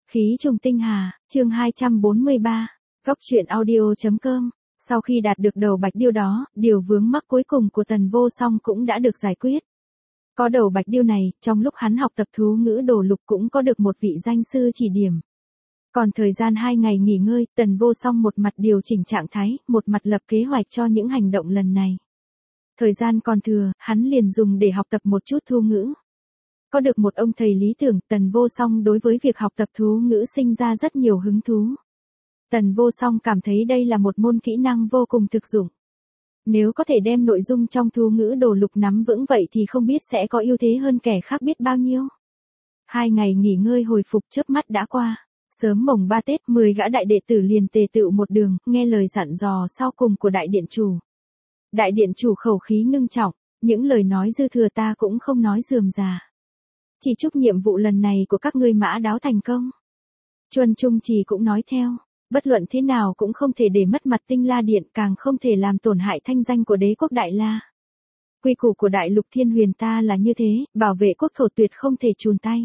Khí trùng tinh hà, chương 243, Góc truyện audio.com. Sau khi đạt được đầu bạch điêu đó, điều vướng mắc cuối cùng của Tần Vô Song cũng đã được giải quyết. Có đầu bạch điêu này, trong lúc hắn học tập thú ngữ đồ lục cũng có được một vị danh sư chỉ điểm. Còn thời gian 2 ngày nghỉ ngơi, Tần Vô Song một mặt điều chỉnh trạng thái, một mặt lập kế hoạch cho những hành động lần này. Thời gian còn thừa, hắn liền dùng để học tập một chút thú ngữ. Có được một ông thầy lý tưởng, Tần Vô Song đối với việc học tập thú ngữ sinh ra rất nhiều hứng thú. Tần Vô Song cảm thấy đây là một môn kỹ năng vô cùng thực dụng. Nếu có thể đem nội dung trong thú ngữ đồ lục nắm vững vậy thì không biết sẽ có ưu thế hơn kẻ khác biết bao nhiêu. 2 ngày nghỉ ngơi hồi phục chớp mắt đã qua. Sớm mồng 3 Tết, 10 gã đại đệ tử liền tề tựu một đường, nghe lời dặn dò sau cùng của đại điện chủ. Đại điện chủ khẩu khí ngưng trọng, những lời nói dư thừa ta cũng không nói rườm rà. Chỉ chúc nhiệm vụ lần này của các ngươi mã đáo thành công. Chuân Trung Trì cũng nói theo, bất luận thế nào cũng không thể để mất mặt Tinh La Điện, càng không thể làm tổn hại thanh danh của đế quốc Đại La. Quy củ của Đại Lục Thiên Huyền ta là như thế, bảo vệ quốc thổ tuyệt không thể chùn tay.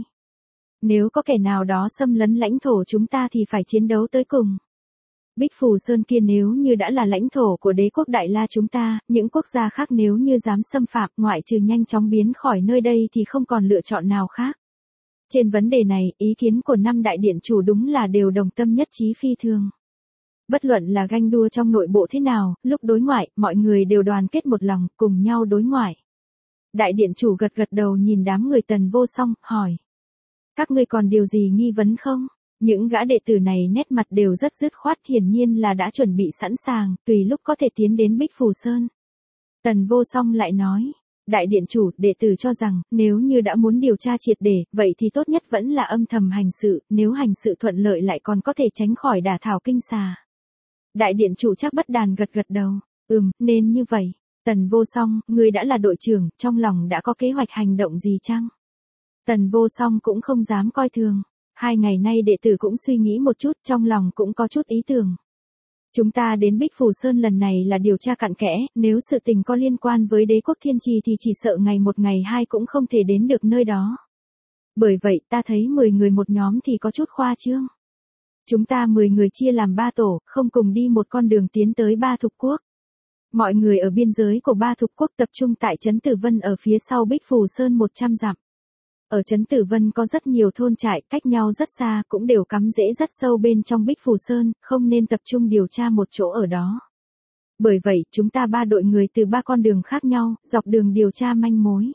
Nếu có kẻ nào đó xâm lấn lãnh thổ chúng ta thì phải chiến đấu tới cùng. Bích Phù Sơn kia nếu như đã là lãnh thổ của đế quốc Đại La chúng ta, những quốc gia khác nếu như dám xâm phạm, ngoại trừ nhanh chóng biến khỏi nơi đây thì không còn lựa chọn nào khác. Trên vấn đề này, ý kiến của 5 đại điện chủ đúng là đều đồng tâm nhất trí phi thường. Bất luận là ganh đua trong nội bộ thế nào, lúc đối ngoại, mọi người đều đoàn kết một lòng, cùng nhau đối ngoại. Đại điện chủ gật gật đầu nhìn đám người Tần Vô Song, hỏi. Các ngươi còn điều gì nghi vấn không? Những gã đệ tử này nét mặt đều rất dứt khoát, hiển nhiên là đã chuẩn bị sẵn sàng, tùy lúc có thể tiến đến Bích Phù Sơn. Tần Vô Song lại nói, đại điện chủ, đệ tử cho rằng, nếu như đã muốn điều tra triệt để, vậy thì tốt nhất vẫn là âm thầm hành sự, nếu hành sự thuận lợi lại còn có thể tránh khỏi đả thảo kinh xà. Đại điện chủ Trác Bất Đàn gật gật đầu, nên như vậy. Tần Vô Song, ngươi đã là đội trưởng, trong lòng đã có kế hoạch hành động gì chăng? Tần Vô Song cũng không dám coi thường. 2 ngày nay đệ tử cũng suy nghĩ một chút, trong lòng cũng có chút ý tưởng. Chúng ta đến Bích Phù Sơn lần này là điều tra cặn kẽ, nếu sự tình có liên quan với đế quốc Thiên Trì thì chỉ sợ ngày 1 ngày 2 cũng không thể đến được nơi đó. Bởi vậy ta thấy 10 người một nhóm thì có chút khoa trương. Chúng ta 10 người chia làm 3 tổ, không cùng đi một con đường tiến tới Ba Thục Quốc. Mọi người ở biên giới của Ba Thục Quốc tập trung tại trấn Tử Vân ở phía sau Bích Phù Sơn 100 dặm. Ở trấn Tử Vân có rất nhiều thôn trại, cách nhau rất xa, cũng đều cắm rễ rất sâu bên trong Bích Phù Sơn, không nên tập trung điều tra một chỗ ở đó. Bởi vậy, chúng ta 3 đội người từ 3 con đường khác nhau, dọc đường điều tra manh mối.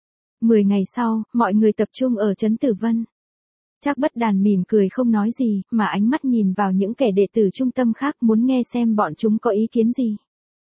10 ngày sau, mọi người tập trung ở trấn Tử Vân. Trác Bất Đàn mỉm cười không nói gì, mà ánh mắt nhìn vào những kẻ đệ tử trung tâm khác muốn nghe xem bọn chúng có ý kiến gì.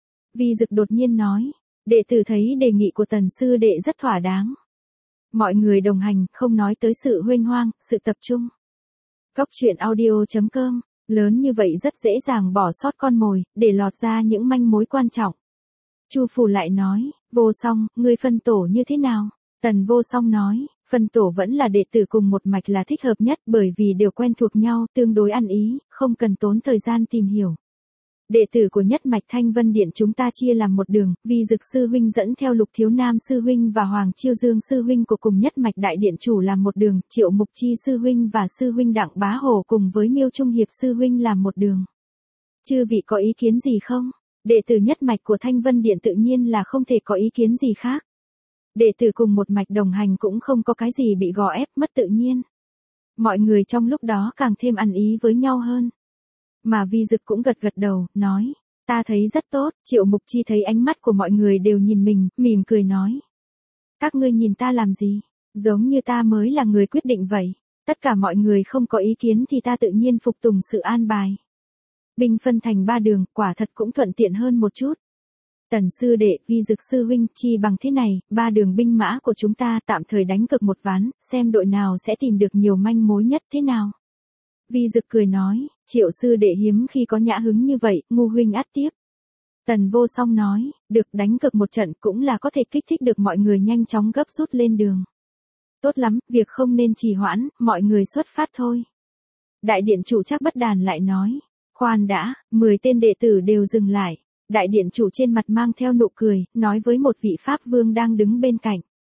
Vi Dực đột nhiên nói, đệ tử thấy đề nghị của Tần sư đệ rất thỏa đáng. Mọi người đồng hành, không nói tới sự huênh hoang, sự tập trung. Góc truyện audio.com, lớn như vậy rất dễ dàng bỏ sót con mồi, để lọt ra những manh mối quan trọng. Chu Phù lại nói, Vô Song, ngươi phân tổ như thế nào? Tần Vô Song nói, phân tổ vẫn là đệ tử cùng một mạch là thích hợp nhất bởi vì đều quen thuộc nhau, tương đối ăn ý, không cần tốn thời gian tìm hiểu. Đệ tử của nhất mạch Thanh Vân Điện chúng ta chia làm một đường, Vi Dực sư huynh dẫn theo Lục Thiếu Nam sư huynh và Hoàng Chiêu Dương sư huynh của cùng nhất mạch đại điện chủ làm một đường, Triệu Mục Chi sư huynh và sư huynh Đặng Bá Hổ cùng với Miêu Trung Hiệp sư huynh làm một đường. Chư vị có ý kiến gì không? Đệ tử nhất mạch của Thanh Vân Điện tự nhiên là không thể có ý kiến gì khác. Đệ tử cùng một mạch đồng hành cũng không có cái gì bị gò ép mất tự nhiên. Mọi người trong lúc đó càng thêm ăn ý với nhau hơn. Mà Vi Dực cũng gật gật đầu, nói, ta thấy rất tốt. Triệu Mục Chi thấy ánh mắt của mọi người đều nhìn mình, mỉm cười nói. Các ngươi nhìn ta làm gì? Giống như ta mới là người quyết định vậy. Tất cả mọi người không có ý kiến thì ta tự nhiên phục tùng sự an bài. Binh phân thành 3 đường, quả thật cũng thuận tiện hơn một chút. Tần sư đệ, Vi Dực sư huynh, chi bằng thế này, 3 đường binh mã của chúng ta tạm thời đánh cược một ván, xem đội nào sẽ tìm được nhiều manh mối nhất thế nào. Vi Dực cười nói, Triệu sư đệ hiếm khi có nhã hứng như vậy, ngu huynh ắt tiếp. Tần Vô Song nói, được, đánh cược một trận cũng là có thể kích thích được mọi người nhanh chóng gấp rút lên đường. Tốt lắm, việc không nên trì hoãn, mọi người xuất phát thôi. Đại điện chủ Trác Bất Đàn lại nói, khoan đã, 10 tên đệ tử đều dừng lại. Đại điện chủ trên mặt mang theo nụ cười, nói với một vị pháp vương đang đứng bên cạnh.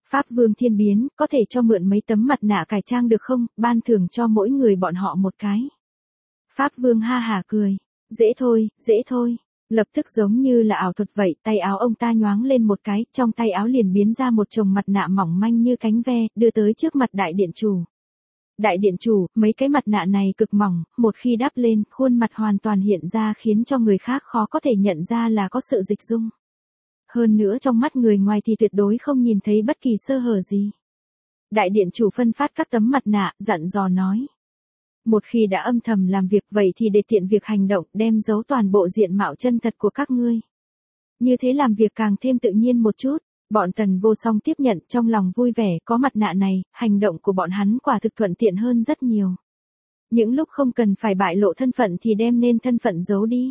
Pháp Vương Thiên Biến, có thể cho mượn mấy tấm mặt nạ cải trang được không, ban thưởng cho mỗi người bọn họ một cái. Pháp Vương ha hả cười. Dễ thôi, dễ thôi. Lập tức giống như là ảo thuật vậy, tay áo ông ta nhoáng lên một cái, trong tay áo liền biến ra một chồng mặt nạ mỏng manh như cánh ve, đưa tới trước mặt đại điện chủ. Đại điện chủ, mấy cái mặt nạ này cực mỏng, một khi đắp lên, khuôn mặt hoàn toàn hiện ra khiến cho người khác khó có thể nhận ra là có sự dịch dung. Hơn nữa trong mắt người ngoài thì tuyệt đối không nhìn thấy bất kỳ sơ hở gì. Đại điện chủ phân phát các tấm mặt nạ, dặn dò nói. Một khi đã âm thầm làm việc vậy thì để tiện việc hành động, đem giấu toàn bộ diện mạo chân thật của các ngươi. Như thế làm việc càng thêm tự nhiên một chút. Bọn Tần Vô Song tiếp nhận, trong lòng vui vẻ, có mặt nạ này, hành động của bọn hắn quả thực thuận tiện hơn rất nhiều. Những lúc không cần phải bại lộ thân phận thì đem nên thân phận giấu đi.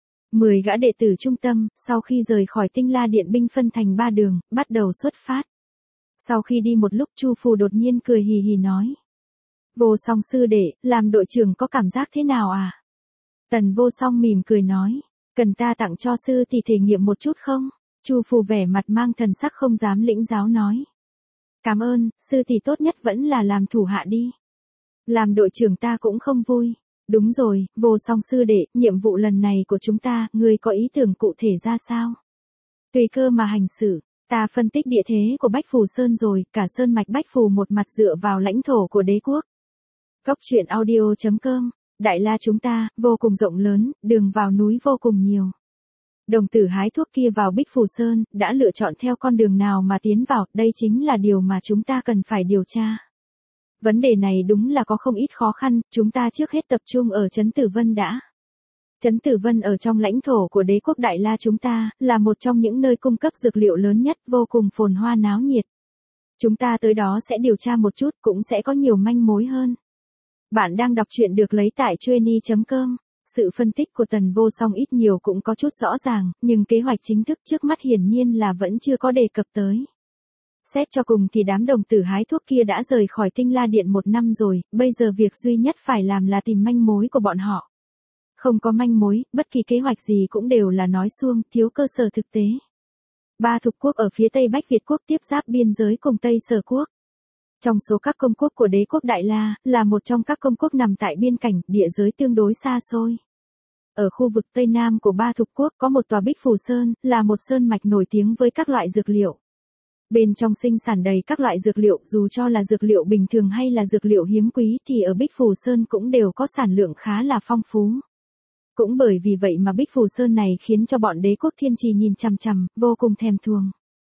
10 gã đệ tử trung tâm, sau khi rời khỏi Tinh La Điện binh phân thành 3 đường, bắt đầu xuất phát. Sau khi đi một lúc Chu Phù đột nhiên cười hì hì nói. Vô Song sư đệ, làm đội trưởng có cảm giác thế nào à? Tần Vô Song mỉm cười nói. Cần ta tặng cho sư thì thể nghiệm một chút không? Chu Phù vẻ mặt mang thần sắc không dám lĩnh giáo nói. Cảm ơn, sư thì tốt nhất vẫn là làm thủ hạ đi. Làm đội trưởng ta cũng không vui. Đúng rồi, Vô Song sư đệ, nhiệm vụ lần này của chúng ta, ngươi có ý tưởng cụ thể ra sao? Tùy cơ mà hành xử, ta phân tích địa thế của Bách Phù Sơn rồi, cả sơn mạch Bách Phù một mặt dựa vào lãnh thổ của đế quốc. Cốc truyện audio.com, Đại La chúng ta, vô cùng rộng lớn, đường vào núi vô cùng nhiều. Đồng tử hái thuốc kia vào Bích Phù Sơn, đã lựa chọn theo con đường nào mà tiến vào, đây chính là điều mà chúng ta cần phải điều tra. Vấn đề này đúng là có không ít khó khăn, chúng ta trước hết tập trung ở Trấn Tử Vân đã. Trấn Tử Vân ở trong lãnh thổ của đế quốc Đại La chúng ta, là một trong những nơi cung cấp dược liệu lớn nhất, vô cùng phồn hoa náo nhiệt. Chúng ta tới đó sẽ điều tra một chút, cũng sẽ có nhiều manh mối hơn. Bạn đang đọc truyện được lấy tại Chueny.com. Sự phân tích của Tần Vô Song ít nhiều cũng có chút rõ ràng, nhưng kế hoạch chính thức trước mắt hiển nhiên là vẫn chưa có đề cập tới. Xét cho cùng thì đám đồng tử hái thuốc kia đã rời khỏi Tinh La Điện 1 năm rồi, bây giờ việc duy nhất phải làm là tìm manh mối của bọn họ. Không có manh mối, bất kỳ kế hoạch gì cũng đều là nói suông, thiếu cơ sở thực tế. 3 thục quốc ở phía Tây Bách Việt quốc tiếp giáp biên giới cùng Tây Sở quốc. Trong số các công quốc của đế quốc Đại La, là một trong các công quốc nằm tại biên cảnh, địa giới tương đối xa xôi. Ở khu vực Tây Nam của 3 thục quốc có một tòa Bích Phù Sơn, là một sơn mạch nổi tiếng với các loại dược liệu. Bên trong sinh sản đầy các loại dược liệu, dù cho là dược liệu bình thường hay là dược liệu hiếm quý thì ở Bích Phù Sơn cũng đều có sản lượng khá là phong phú. Cũng bởi vì vậy mà Bích Phù Sơn này khiến cho bọn đế quốc Thiên Trì nhìn chằm chằm, vô cùng thèm thuồng.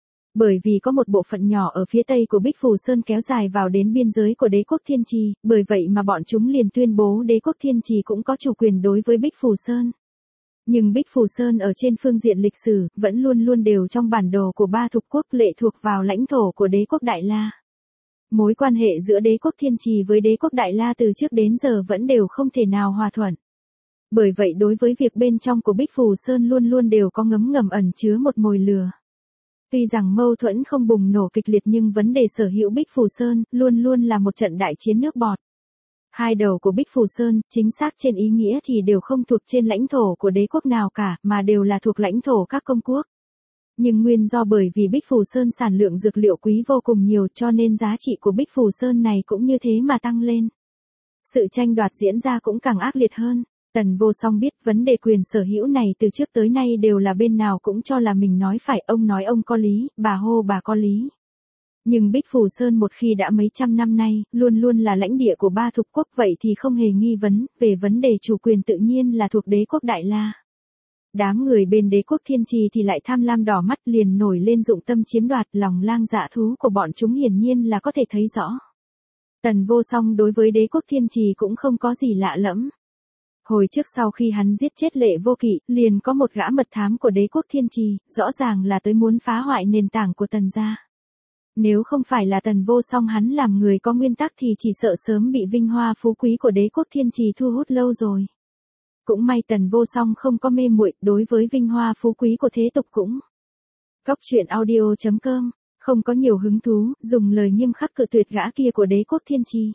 Bởi vì có một bộ phận nhỏ ở phía tây của Bích Phù Sơn kéo dài vào đến biên giới của đế quốc Thiên Trì, bởi vậy mà bọn chúng liền tuyên bố đế quốc Thiên Trì cũng có chủ quyền đối với Bích Phù Sơn. Nhưng Bích Phù Sơn ở trên phương diện lịch sử, vẫn luôn luôn đều trong bản đồ của 3 thục quốc lệ thuộc vào lãnh thổ của đế quốc Đại La. Mối quan hệ giữa đế quốc Thiên Trì với đế quốc Đại La từ trước đến giờ vẫn đều không thể nào hòa thuận. Bởi vậy đối với việc bên trong của Bích Phù Sơn luôn luôn đều có ngấm ngầm ẩn chứa một mồi lửa. Tuy rằng mâu thuẫn không bùng nổ kịch liệt nhưng vấn đề sở hữu Bích Phù Sơn luôn luôn là một trận đại chiến nước bọt. Hai đầu của Bích Phù Sơn, chính xác trên ý nghĩa thì đều không thuộc trên lãnh thổ của đế quốc nào cả, mà đều là thuộc lãnh thổ các công quốc. Nhưng nguyên do bởi vì Bích Phù Sơn sản lượng dược liệu quý vô cùng nhiều cho nên giá trị của Bích Phù Sơn này cũng như thế mà tăng lên. Sự tranh đoạt diễn ra cũng càng ác liệt hơn. Tần Vô Song biết vấn đề quyền sở hữu này từ trước tới nay đều là bên nào cũng cho là mình nói phải, ông nói ông có lý, bà hô bà có lý. Nhưng Bích Phù Sơn một khi đã mấy trăm năm nay, luôn luôn là lãnh địa của 3 thục quốc vậy thì không hề nghi vấn, về vấn đề chủ quyền tự nhiên là thuộc đế quốc Đại La. Đám người bên đế quốc Thiên Trì thì lại tham lam đỏ mắt liền nổi lên dụng tâm chiếm đoạt, lòng lang dạ thú của bọn chúng hiển nhiên là có thể thấy rõ. Tần Vô Song đối với đế quốc Thiên Trì cũng không có gì lạ lẫm. Hồi trước sau khi hắn giết chết Lệ Vô Kỵ, liền có một gã mật thám của đế quốc Thiên Trì, rõ ràng là tới muốn phá hoại nền tảng của Tần gia. Nếu không phải là Tần Vô Song hắn làm người có nguyên tắc thì chỉ sợ sớm bị vinh hoa phú quý của đế quốc Thiên Trì thu hút lâu rồi. Cũng may Tần Vô Song không có mê muội đối với vinh hoa phú quý của thế tục cũng. Cốc truyện audio.com, không có nhiều hứng thú, dùng lời nghiêm khắc cự tuyệt gã kia của đế quốc Thiên Trì.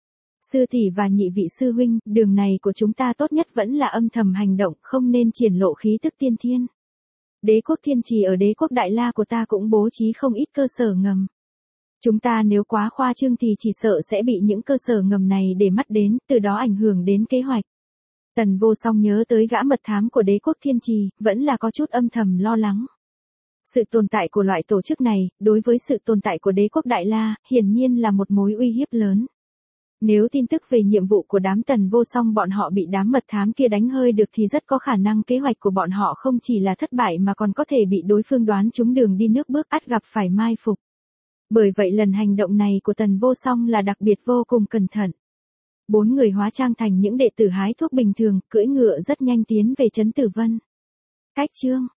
Sư tỷ và nhị vị sư huynh, đường này của chúng ta tốt nhất vẫn là âm thầm hành động, không nên triển lộ khí tức tiên thiên. Đế quốc Thiên Trì ở đế quốc Đại La của ta cũng bố trí không ít cơ sở ngầm. Chúng ta nếu quá khoa trương thì chỉ sợ sẽ bị những cơ sở ngầm này để mắt đến, từ đó ảnh hưởng đến kế hoạch. Tần Vô Song nhớ tới gã mật thám của đế quốc Thiên Trì, vẫn là có chút âm thầm lo lắng. Sự tồn tại của loại tổ chức này, đối với sự tồn tại của đế quốc Đại La, hiển nhiên là một mối uy hiếp lớn. Nếu tin tức về nhiệm vụ của đám Tần Vô Song bọn họ bị đám mật thám kia đánh hơi được thì rất có khả năng kế hoạch của bọn họ không chỉ là thất bại mà còn có thể bị đối phương đoán trúng đường đi nước bước, ắt gặp phải mai phục. Bởi vậy lần hành động này của Tần Vô Song là đặc biệt vô cùng cẩn thận. 4 người hóa trang thành những đệ tử hái thuốc bình thường, cưỡi ngựa rất nhanh tiến về trấn Tử Vân. Cách chương